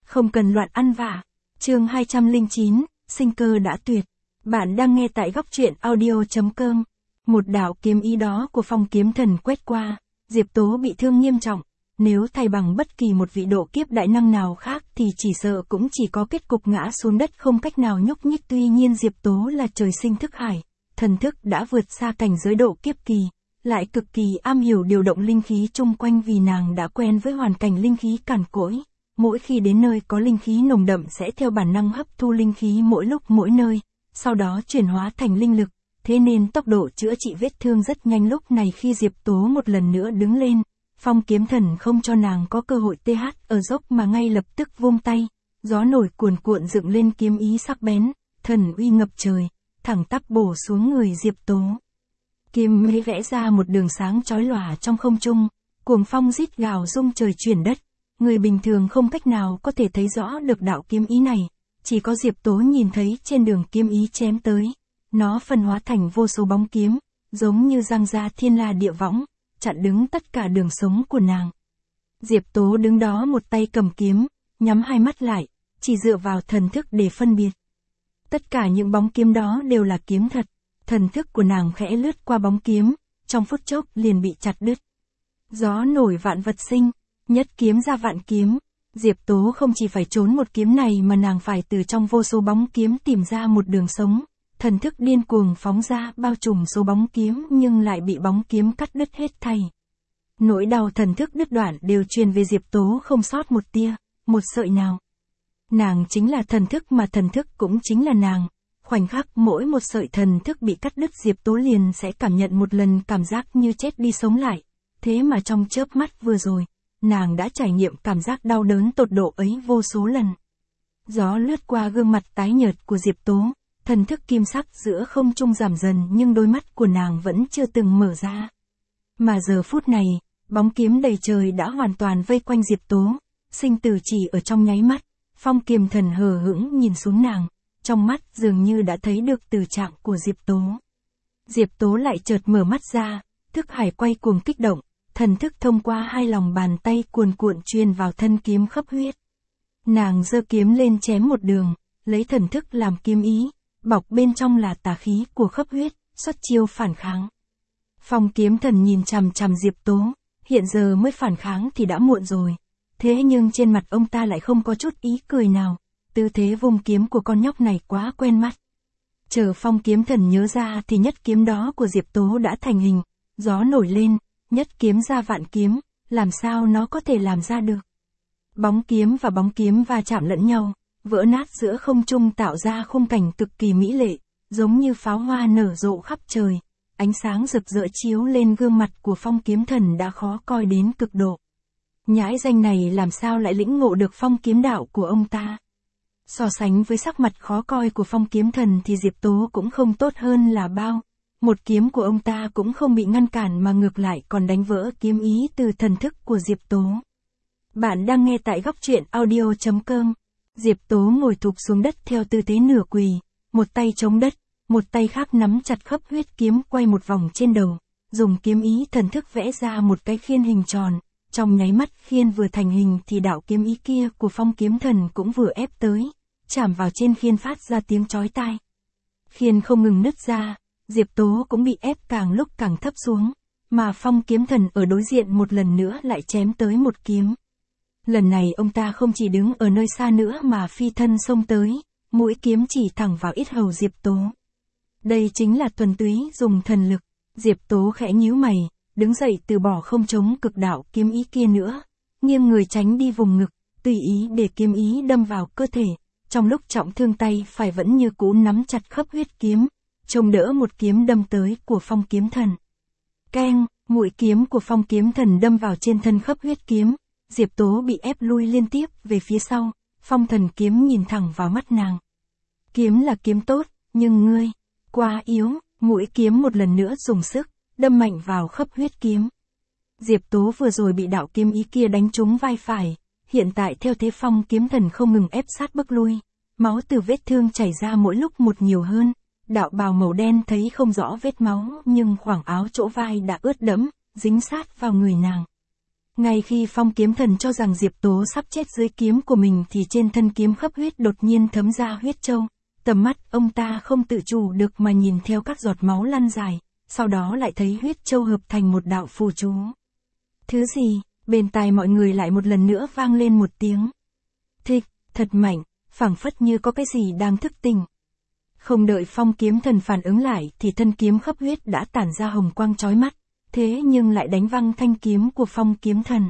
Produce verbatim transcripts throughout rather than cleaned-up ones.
Không cần loạn ăn vạ. Chương hai trăm lẻ chín, sinh cơ đã tuyệt. Bạn đang nghe tại góc truyện audio chấm com. Một đạo kiếm ý đó của Phong Kiếm Thần quét qua, Diệp Tố bị thương nghiêm trọng. Nếu thay bằng bất kỳ một vị độ kiếp đại năng nào khác thì chỉ sợ cũng chỉ có kết cục ngã xuống đất không cách nào nhúc nhích. Tuy nhiên Diệp Tố là trời sinh thức hải, thần thức đã vượt xa cảnh giới độ kiếp kỳ, lại cực kỳ am hiểu điều động linh khí chung quanh vì nàng đã quen với hoàn cảnh linh khí cằn cỗi. Mỗi khi đến nơi có linh khí nồng đậm sẽ theo bản năng hấp thu linh khí mỗi lúc mỗi nơi, sau đó chuyển hóa thành linh lực, thế nên tốc độ chữa trị vết thương rất nhanh. Lúc này khi Diệp Tố một lần nữa đứng lên, Phong Kiếm Thần không cho nàng có cơ hội th ở dốc mà ngay lập tức vung tay, gió nổi cuồn cuộn dựng lên kiếm ý sắc bén, thần uy ngập trời, thẳng tắp bổ xuống người Diệp Tố. Kiếm ý vẽ ra một đường sáng chói lòa trong không trung, cuồng phong rít gào rung trời chuyển đất. Người bình thường không cách nào có thể thấy rõ được đạo kiếm ý này, chỉ có Diệp Tố nhìn thấy trên đường kiếm ý chém tới. Nó phân hóa thành vô số bóng kiếm, giống như giang ra thiên la địa võng, chặn đứng tất cả đường sống của nàng. Diệp Tố đứng đó một tay cầm kiếm, nhắm hai mắt lại, chỉ dựa vào thần thức để phân biệt. Tất cả những bóng kiếm đó đều là kiếm thật, thần thức của nàng khẽ lướt qua bóng kiếm, trong phút chốc liền bị chặt đứt. Gió nổi vạn vật sinh, nhất kiếm ra vạn kiếm. Diệp Tố không chỉ phải trốn một kiếm này mà nàng phải từ trong vô số bóng kiếm tìm ra một đường sống. Thần thức điên cuồng phóng ra bao trùm số bóng kiếm nhưng lại bị bóng kiếm cắt đứt hết thảy. Nỗi đau thần thức đứt đoạn đều truyền về Diệp Tố không sót một tia, một sợi nào. Nàng chính là thần thức mà thần thức cũng chính là nàng. Khoảnh khắc mỗi một sợi thần thức bị cắt đứt Diệp Tố liền sẽ cảm nhận một lần cảm giác như chết đi sống lại. Thế mà trong chớp mắt vừa rồi, nàng đã trải nghiệm cảm giác đau đớn tột độ ấy vô số lần. Gió lướt qua gương mặt tái nhợt của Diệp Tố, thần thức kim sắc giữa không trung giảm dần nhưng đôi mắt của nàng vẫn chưa từng mở ra. Mà giờ phút này, bóng kiếm đầy trời đã hoàn toàn vây quanh Diệp Tố, sinh tử chỉ ở trong nháy mắt. Phong Kiếm Thần hờ hững nhìn xuống nàng, trong mắt dường như đã thấy được tử trạng của Diệp Tố. Diệp Tố lại chợt mở mắt ra, thức hải quay cuồng kích động, thần thức thông qua hai lòng bàn tay cuồn cuộn truyền vào thân kiếm khắp huyết. Nàng giơ kiếm lên chém một đường, lấy thần thức làm kiếm ý, bọc bên trong là tà khí của khắp huyết, xuất chiêu phản kháng. Phong Kiếm Thần nhìn chằm chằm Diệp Tố, hiện giờ mới phản kháng thì đã muộn rồi. Thế nhưng trên mặt ông ta lại không có chút ý cười nào, tư thế vung kiếm của con nhóc này quá quen mắt. Chờ Phong Kiếm Thần nhớ ra thì nhất kiếm đó của Diệp Tố đã thành hình, gió nổi lên, nhất kiếm ra vạn kiếm, làm sao nó có thể làm ra được. Bóng kiếm và bóng kiếm va chạm lẫn nhau, vỡ nát giữa không trung tạo ra khung cảnh cực kỳ mỹ lệ, giống như pháo hoa nở rộ khắp trời, ánh sáng rực rỡ chiếu lên gương mặt của Phong Kiếm Thần đã khó coi đến cực độ. Nhãi danh này làm sao lại lĩnh ngộ được phong kiếm đạo của ông ta. So sánh với sắc mặt khó coi của Phong Kiếm Thần thì Diệp Tố cũng không tốt hơn là bao. Một kiếm của ông ta cũng không bị ngăn cản mà ngược lại còn đánh vỡ kiếm ý từ thần thức của Diệp Tố. Bạn đang nghe tại góc truyện audio chấm com. Diệp Tố ngồi thụp xuống đất theo tư thế nửa quỳ, một tay chống đất, một tay khác nắm chặt khắp huyết kiếm quay một vòng trên đầu, dùng kiếm ý thần thức vẽ ra một cái khiên hình tròn. Trong nháy mắt khiên vừa thành hình thì đạo kiếm ý kia của Phong Kiếm Thần cũng vừa ép tới, chạm vào trên khiên phát ra tiếng chói tai. Khiên không ngừng nứt ra, Diệp Tố cũng bị ép càng lúc càng thấp xuống, mà Phong Kiếm Thần ở đối diện một lần nữa lại chém tới một kiếm. Lần này ông ta không chỉ đứng ở nơi xa nữa mà phi thân xông tới, mũi kiếm chỉ thẳng vào yết hầu Diệp Tố. Đây chính là thuần túy dùng thần lực. Diệp Tố khẽ nhíu mày, đứng dậy từ bỏ không chống cực đạo kiếm ý kia nữa, nghiêng người tránh đi vùng ngực, tùy ý để kiếm ý đâm vào cơ thể. Trong lúc trọng thương tay phải vẫn như cũ nắm chặt khắp huyết kiếm, trông đỡ một kiếm đâm tới của Phong Kiếm Thần. Keng, mũi kiếm của Phong Kiếm Thần đâm vào trên thân khắp huyết kiếm, Diệp Tố bị ép lui liên tiếp về phía sau. Phong Thần kiếm nhìn thẳng vào mắt nàng. Kiếm là kiếm tốt, nhưng ngươi quá yếu. Mũi kiếm một lần nữa dùng sức đâm mạnh vào khắp huyết kiếm. Diệp Tố vừa rồi bị đạo kiếm ý kia đánh trúng vai phải, hiện tại theo thế Phong Kiếm Thần không ngừng ép sát bước lui, máu từ vết thương chảy ra mỗi lúc một nhiều hơn. Đạo bào màu đen thấy không rõ vết máu nhưng khoảng áo chỗ vai đã ướt đẫm, dính sát vào người nàng. Ngay khi Phong Kiếm Thần cho rằng Diệp Tố sắp chết dưới kiếm của mình thì trên thân kiếm khắp huyết đột nhiên thấm ra huyết châu. Tầm mắt ông ta không tự chủ được mà nhìn theo các giọt máu lăn dài, sau đó lại thấy huyết châu hợp thành một đạo phù chú. Thứ gì? Bên tai mọi người lại một lần nữa vang lên một tiếng thịch, thật mạnh, phảng phất như có cái gì đang thức tỉnh. Không đợi Phong Kiếm Thần phản ứng lại thì thân kiếm khắp huyết đã tản ra hồng quang chói mắt, thế nhưng lại đánh văng thanh kiếm của Phong Kiếm Thần.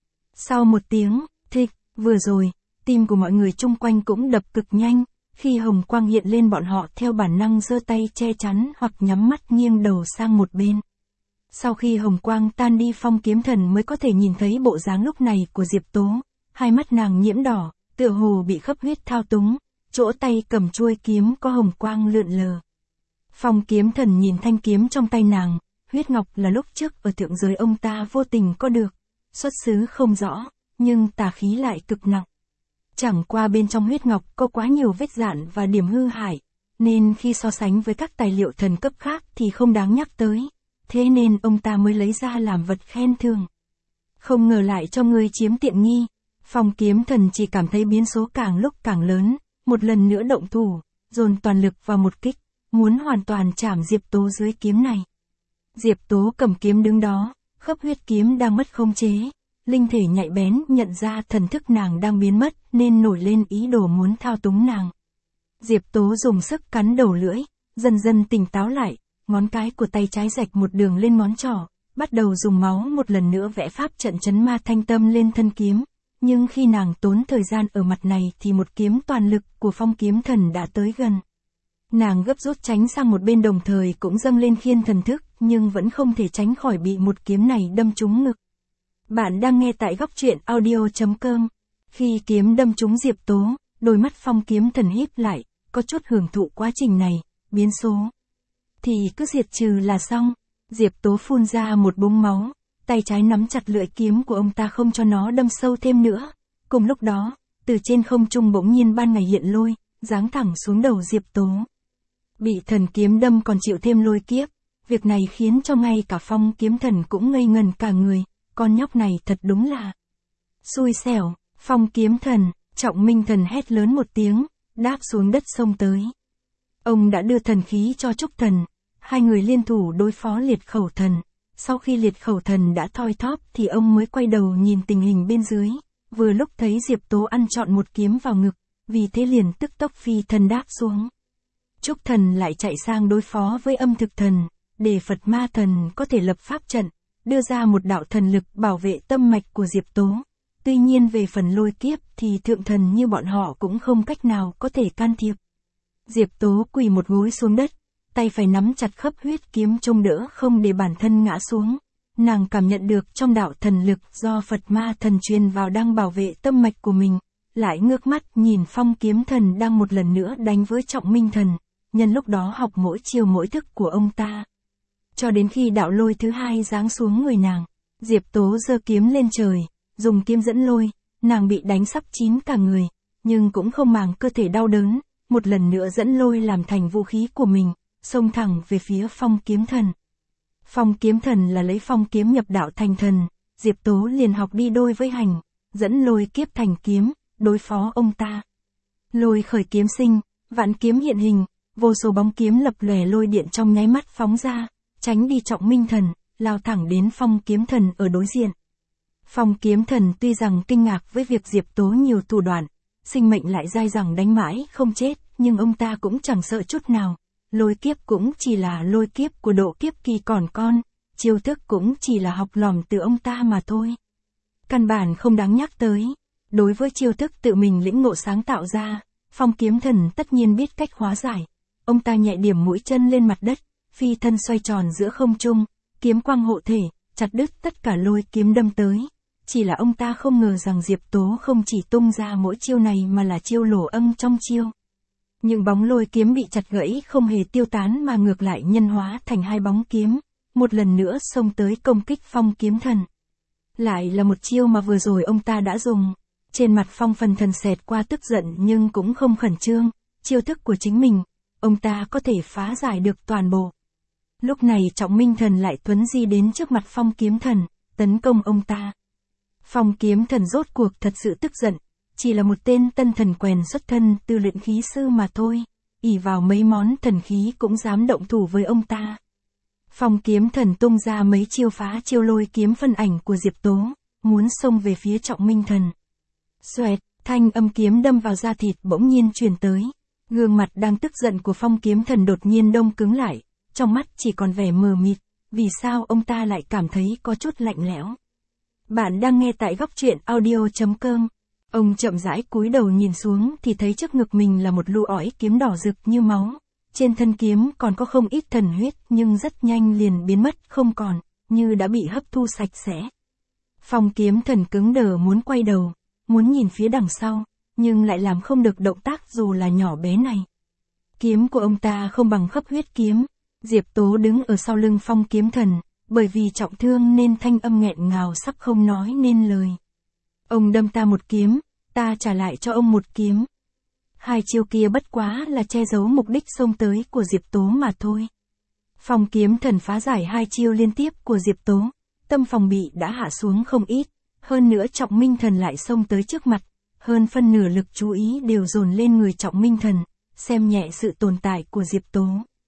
Sau một tiếng thịch, vừa rồi, tim của mọi người chung quanh cũng đập cực nhanh, khi hồng quang hiện lên bọn họ theo bản năng giơ tay che chắn hoặc nhắm mắt nghiêng đầu sang một bên. Sau khi hồng quang tan đi Phong Kiếm Thần mới có thể nhìn thấy bộ dáng lúc này của Diệp Tố, hai mắt nàng nhiễm đỏ, tựa hồ bị khắp huyết thao túng, chỗ tay cầm chuôi kiếm có hồng quang lượn lờ. Phong Kiếm Thần nhìn thanh kiếm trong tay nàng, huyết ngọc là lúc trước ở thượng giới ông ta vô tình có được, xuất xứ không rõ, nhưng tà khí lại cực nặng. Chẳng qua bên trong huyết ngọc có quá nhiều vết rạn và điểm hư hại, nên khi so sánh với các tài liệu thần cấp khác thì không đáng nhắc tới, thế nên ông ta mới lấy ra làm vật khen thưởng. Không ngờ lại cho ngươi chiếm tiện nghi. Phong Kiếm Thần chỉ cảm thấy biến số càng lúc càng lớn, một lần nữa động thủ, dồn toàn lực vào một kích, muốn hoàn toàn chảm Diệp Tố dưới kiếm này. Diệp Tố cầm kiếm đứng đó, khắp huyết kiếm đang mất khống chế, linh thể nhạy bén nhận ra thần thức nàng đang biến mất nên nổi lên ý đồ muốn thao túng nàng. Diệp Tố dùng sức cắn đầu lưỡi, dần dần tỉnh táo lại, ngón cái của tay trái rạch một đường lên ngón trỏ, bắt đầu dùng máu một lần nữa vẽ pháp trận chấn ma thanh tâm lên thân kiếm. Nhưng khi nàng tốn thời gian ở mặt này thì một kiếm toàn lực của Phong Kiếm Thần đã tới gần. Nàng gấp rút tránh sang một bên đồng thời cũng dâng lên khiên thần thức, nhưng vẫn không thể tránh khỏi bị một kiếm này đâm trúng ngực. Bạn đang nghe tại góc truyện audio chấm com. Khi kiếm đâm trúng Diệp Tố, đôi mắt Phong Kiếm Thần híp lại, có chút hưởng thụ quá trình này, biến số. Thì cứ diệt trừ là xong. Diệp Tố phun ra một búng máu, tay trái nắm chặt lưỡi kiếm của ông ta không cho nó đâm sâu thêm nữa. Cùng lúc đó, từ trên không trung bỗng nhiên ban ngày hiện lôi, giáng thẳng xuống đầu Diệp Tố. Bị thần kiếm đâm còn chịu thêm lôi kiếp, việc này khiến cho ngay cả Phong Kiếm Thần cũng ngây ngần cả người, con nhóc này thật đúng là xui xẻo. Phong Kiếm Thần, Trọng Minh Thần hét lớn một tiếng, đáp xuống đất xông tới. Ông đã đưa thần khí cho Trúc Thần, hai người liên thủ đối phó Liệt Khẩu Thần. Sau khi Liệt Khẩu Thần đã thoi thóp thì ông mới quay đầu nhìn tình hình bên dưới, vừa lúc thấy Diệp Tố ăn trọn một kiếm vào ngực, vì thế liền tức tốc phi thần đáp xuống. Trúc Thần lại chạy sang đối phó với Âm Thực Thần, để Phật Ma Thần có thể lập pháp trận, đưa ra một đạo thần lực bảo vệ tâm mạch của Diệp Tố. Tuy nhiên về phần lôi kiếp thì thượng thần như bọn họ cũng không cách nào có thể can thiệp. Diệp Tố quỳ một gối xuống đất, tay phải nắm chặt khắp huyết kiếm trông đỡ không để bản thân ngã xuống. Nàng cảm nhận được trong đạo thần lực do Phật Ma Thần truyền vào đang bảo vệ tâm mạch của mình, lại ngước mắt nhìn Phong Kiếm Thần đang một lần nữa đánh với Trọng Minh Thần, nhân lúc đó học mỗi chiêu mỗi thức của ông ta. Cho đến khi đạo lôi thứ hai giáng xuống người nàng, Diệp Tố giơ kiếm lên trời, dùng kiếm dẫn lôi, nàng bị đánh sắp chín cả người, nhưng cũng không màng cơ thể đau đớn, một lần nữa dẫn lôi làm thành vũ khí của mình, xông thẳng về phía Phong Kiếm Thần. Phong Kiếm Thần là lấy phong kiếm nhập đạo thành thần, Diệp Tố liền học đi đôi với hành, dẫn lôi kiếp thành kiếm, đối phó ông ta. Lôi khởi kiếm sinh, vạn kiếm hiện hình, vô số bóng kiếm lập lòe lôi điện trong nháy mắt phóng ra, tránh đi Trọng Minh Thần, lao thẳng đến Phong Kiếm Thần ở đối diện. Phong Kiếm Thần tuy rằng kinh ngạc với việc Diệp Tố nhiều thủ đoạn, sinh mệnh lại dai dẳng đánh mãi không chết, nhưng ông ta cũng chẳng sợ chút nào. Lôi kiếp cũng chỉ là lôi kiếp của độ kiếp kỳ còn con, chiêu thức cũng chỉ là học lỏm từ ông ta mà thôi. Căn bản không đáng nhắc tới. Đối với chiêu thức tự mình lĩnh ngộ sáng tạo ra, Phong Kiếm Thần tất nhiên biết cách hóa giải. Ông ta nhẹ điểm mũi chân lên mặt đất, phi thân xoay tròn giữa không trung, kiếm quang hộ thể, chặt đứt tất cả lôi kiếm đâm tới. Chỉ là ông ta không ngờ rằng Diệp Tố không chỉ tung ra mỗi chiêu này mà là chiêu lỗ âm trong chiêu. Những bóng lôi kiếm bị chặt gãy không hề tiêu tán mà ngược lại nhân hóa thành hai bóng kiếm, một lần nữa xông tới công kích Phong Kiếm Thần. Lại là một chiêu mà vừa rồi ông ta đã dùng. Trên mặt Phong Phần Thần xẹt qua tức giận nhưng cũng không khẩn trương, chiêu thức của chính mình, ông ta có thể phá giải được toàn bộ. Lúc này Trọng Minh Thần lại tuấn di đến trước mặt Phong Kiếm Thần, tấn công ông ta. Phong Kiếm Thần rốt cuộc thật sự tức giận, chỉ là một tên tân thần quèn xuất thân từ luyện khí sư mà thôi, ỷ vào mấy món thần khí cũng dám động thủ với ông ta. Phong Kiếm Thần tung ra mấy chiêu phá chiêu lôi kiếm phân ảnh của Diệp Tố, muốn xông về phía Trọng Minh Thần. Xoẹt, thanh âm kiếm đâm vào da thịt bỗng nhiên truyền tới. Gương mặt đang tức giận của Phong Kiếm Thần đột nhiên đông cứng lại, trong mắt chỉ còn vẻ mờ mịt, vì sao ông ta lại cảm thấy có chút lạnh lẽo. Bạn đang nghe tại góc truyện audio chấm com. Ông chậm rãi cúi đầu nhìn xuống thì thấy trước ngực mình là một lũ ỏi kiếm đỏ rực như máu. Trên thân kiếm còn có không ít thần huyết nhưng rất nhanh liền biến mất không còn, như đã bị hấp thu sạch sẽ. Phong Kiếm Thần cứng đờ muốn quay đầu, muốn nhìn phía đằng sau, nhưng lại làm không được động tác dù là nhỏ bé này. Kiếm của ông ta không bằng Khấp Huyết Kiếm. Diệp Tố đứng ở sau lưng Phong Kiếm Thần, bởi vì trọng thương nên thanh âm nghẹn ngào sắp không nói nên lời. Ông đâm ta một kiếm, ta trả lại cho ông một kiếm. Hai chiêu kia bất quá là che giấu mục đích xông tới của Diệp Tố mà thôi. Phong Kiếm Thần phá giải hai chiêu liên tiếp của Diệp Tố, tâm phòng bị đã hạ xuống không ít, hơn nữa Trọng Minh Thần lại xông tới trước mặt, hơn phân nửa lực chú ý đều dồn lên người Trọng Minh Thần, xem nhẹ sự tồn tại của Diệp Tố.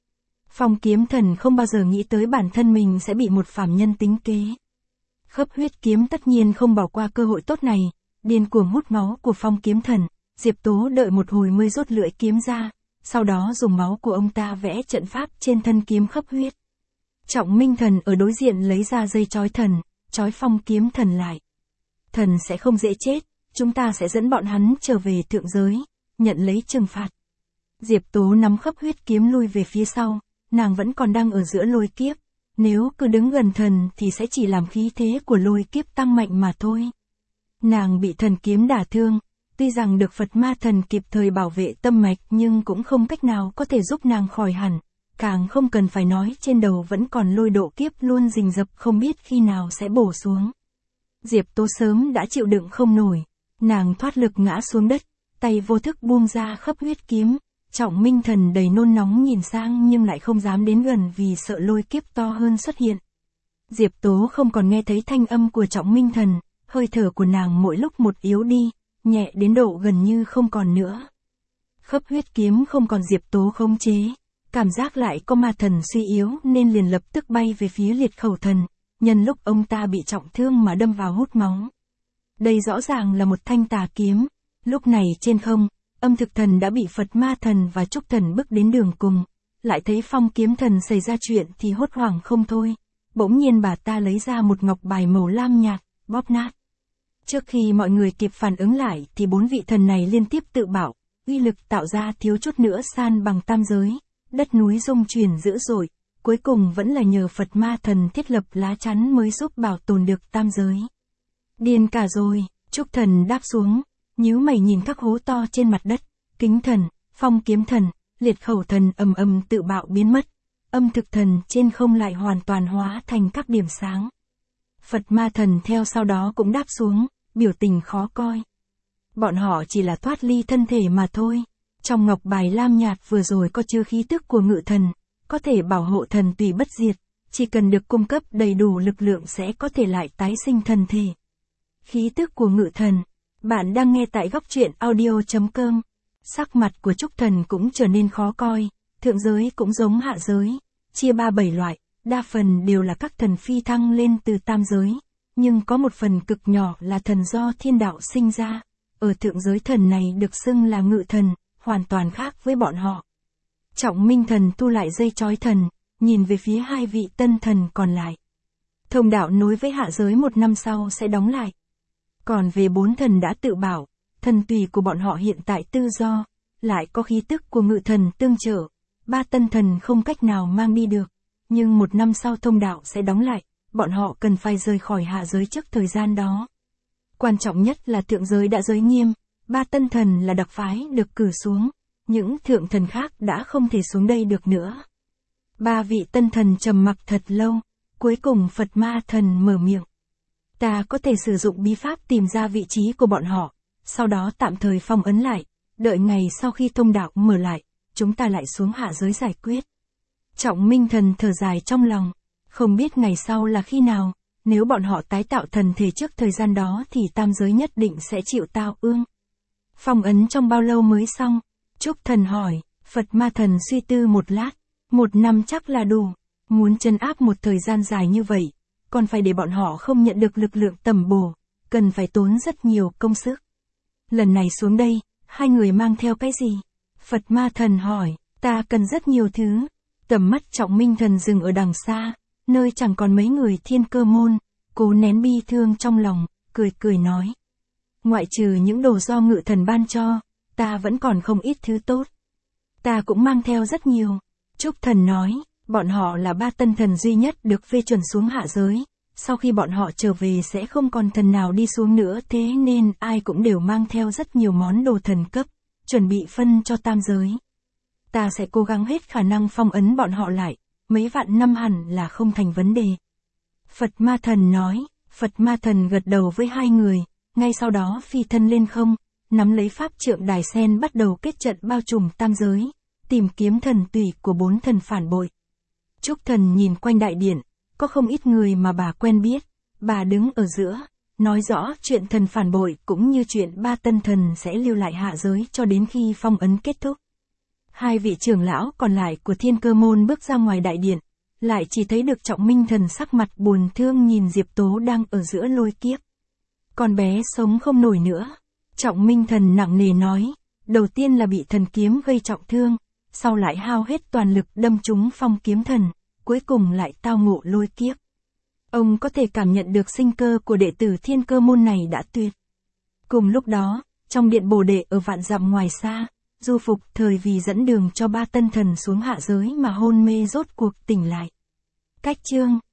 Phong Kiếm Thần không bao giờ nghĩ tới bản thân mình sẽ bị một phàm nhân tính kế. Khấp Huyết Kiếm tất nhiên không bỏ qua cơ hội tốt này, điên cuồng hút máu của Phong Kiếm Thần. Diệp Tố đợi một hồi mới rút lưỡi kiếm ra, sau đó dùng máu của ông ta vẽ trận pháp trên thân kiếm Khấp Huyết. Trọng Minh Thần ở đối diện lấy ra dây trói thần, trói Phong Kiếm Thần lại. Thần sẽ không dễ chết, chúng ta sẽ dẫn bọn hắn trở về thượng giới, nhận lấy trừng phạt. Diệp Tố nắm Khấp Huyết Kiếm lui về phía sau, nàng vẫn còn đang ở giữa lôi kiếp, nếu cứ đứng gần thần thì sẽ chỉ làm khí thế của lôi kiếp tăng mạnh mà thôi. Nàng bị thần kiếm đả thương, tuy rằng được Phật Ma Thần kịp thời bảo vệ tâm mạch nhưng cũng không cách nào có thể giúp nàng khỏi hẳn, càng không cần phải nói trên đầu vẫn còn lôi độ kiếp luôn rình rập không biết khi nào sẽ bổ xuống. Diệp Tố sớm đã chịu đựng không nổi, nàng thoát lực ngã xuống đất, tay vô thức buông ra Khấp Huyết Kiếm. Trọng Minh Thần đầy nôn nóng nhìn sang nhưng lại không dám đến gần vì sợ lôi kiếp to hơn xuất hiện. Diệp Tố không còn nghe thấy thanh âm của Trọng Minh Thần, hơi thở của nàng mỗi lúc một yếu đi, nhẹ đến độ gần như không còn nữa. Khấp Huyết Kiếm không còn Diệp Tố khống chế, cảm giác lại có ma thần suy yếu nên liền lập tức bay về phía Liệt Khẩu Thần, nhân lúc ông ta bị trọng thương mà đâm vào hút máu. Đây rõ ràng là một thanh tà kiếm, lúc này trên không, Âm Thực Thần đã bị Phật Ma Thần và Trúc Thần bức đến đường cùng, lại thấy Phong Kiếm Thần xảy ra chuyện thì hốt hoảng không thôi. Bỗng nhiên bà ta lấy ra một ngọc bài màu lam nhạt, bóp nát. Trước khi mọi người kịp phản ứng lại thì bốn vị thần này liên tiếp tự bảo, uy lực tạo ra thiếu chút nữa san bằng tam giới, đất núi rung chuyển dữ dội, cuối cùng vẫn là nhờ Phật Ma Thần thiết lập lá chắn mới giúp bảo tồn được tam giới. Điên cả rồi, Trúc Thần đáp xuống, nhíu mày nhìn các hố to trên mặt đất, Kính Thần, Phong Kiếm Thần, Liệt Khẩu Thần ầm ầm tự bạo biến mất, Âm Thực Thần trên không lại hoàn toàn hóa thành các điểm sáng. Phật Ma Thần theo sau đó cũng đáp xuống, biểu tình khó coi. Bọn họ chỉ là thoát ly thân thể mà thôi. Trong ngọc bài lam nhạt vừa rồi có chứa khí tức của Ngự Thần, có thể bảo hộ thần tùy bất diệt, chỉ cần được cung cấp đầy đủ lực lượng sẽ có thể lại tái sinh thần thể. Khí tức của Ngự Thần. Bạn đang nghe tại góc truyện audio chấm com. Sắc mặt của Trúc Thần cũng trở nên khó coi, thượng giới cũng giống hạ giới, chia ba bảy loại, đa phần đều là các thần phi thăng lên từ tam giới, nhưng có một phần cực nhỏ là thần do thiên đạo sinh ra, ở thượng giới thần này được xưng là Ngự Thần, hoàn toàn khác với bọn họ. Trọng Minh Thần thu lại dây trói thần, nhìn về phía hai vị tân thần còn lại. Thông đạo nối với hạ giới một năm sau sẽ đóng lại. Còn về bốn thần đã tự bảo, thần tùy của bọn họ hiện tại tự do, lại có khí tức của Ngự Thần tương trợ, ba tân thần không cách nào mang đi được, nhưng một năm sau thông đạo sẽ đóng lại, bọn họ cần phải rời khỏi hạ giới trước thời gian đó. Quan trọng nhất là thượng giới đã giới nghiêm, ba tân thần là đặc phái được cử xuống, những thượng thần khác đã không thể xuống đây được nữa. Ba vị tân thần trầm mặc thật lâu, cuối cùng Phật Ma Thần mở miệng. Ta có thể sử dụng bí pháp tìm ra vị trí của bọn họ, sau đó tạm thời phong ấn lại, đợi ngày sau khi thông đạo mở lại, chúng ta lại xuống hạ giới giải quyết. Trọng Minh Thần thở dài trong lòng, không biết ngày sau là khi nào, nếu bọn họ tái tạo thần thể trước thời gian đó thì tam giới nhất định sẽ chịu tao ương. Phong ấn trong bao lâu mới xong? Trúc Thần hỏi. Phật Ma Thần suy tư một lát. Một năm chắc là đủ. Muốn trấn áp một thời gian dài như vậy, còn phải để bọn họ không nhận được lực lượng tầm bổ, cần phải tốn rất nhiều công sức. Lần này xuống đây, hai người mang theo cái gì? Phật Ma Thần hỏi. Ta cần rất nhiều thứ. Tầm mắt Trọng Minh Thần dừng ở đằng xa, nơi chẳng còn mấy người Thiên Cơ môn, cố nén bi thương trong lòng, cười cười nói. Ngoại trừ những đồ do Ngự Thần ban cho, ta vẫn còn không ít thứ tốt. Ta cũng mang theo rất nhiều. Trúc Thần nói, bọn họ là ba tân thần duy nhất được phê chuẩn xuống hạ giới, sau khi bọn họ trở về sẽ không còn thần nào đi xuống nữa, thế nên ai cũng đều mang theo rất nhiều món đồ thần cấp, chuẩn bị phân cho tam giới. Ta sẽ cố gắng hết khả năng phong ấn bọn họ lại, mấy vạn năm hẳn là không thành vấn đề. Phật Ma Thần nói. Phật Ma Thần gật đầu với hai người, ngay sau đó phi thân lên không, nắm lấy pháp trượng đài sen bắt đầu kết trận bao trùm tam giới, tìm kiếm thần tùy của bốn thần phản bội. Trúc Thần nhìn quanh đại điện, có không ít người mà bà quen biết, bà đứng ở giữa, nói rõ chuyện thần phản bội cũng như chuyện ba tân thần sẽ lưu lại hạ giới cho đến khi phong ấn kết thúc. Hai vị trưởng lão còn lại của Thiên Cơ môn bước ra ngoài đại điện, lại chỉ thấy được Trọng Minh Thần sắc mặt buồn thương nhìn Diệp Tố đang ở giữa lôi kiếp. Con bé sống không nổi nữa. Trọng Minh Thần nặng nề nói, đầu tiên là bị thần kiếm gây trọng thương, sau lại hao hết toàn lực đâm trúng Phong Kiếm Thần, cuối cùng lại tao ngộ lôi kiếp. Ông có thể cảm nhận được sinh cơ của đệ tử Thiên Cơ môn này đã tuyệt. Cùng lúc đó, trong điện Bồ Đề ở vạn dặm ngoài xa, Du Phục Thời vì dẫn đường cho ba tân thần xuống hạ giới mà hôn mê rốt cuộc tỉnh lại. Cách chương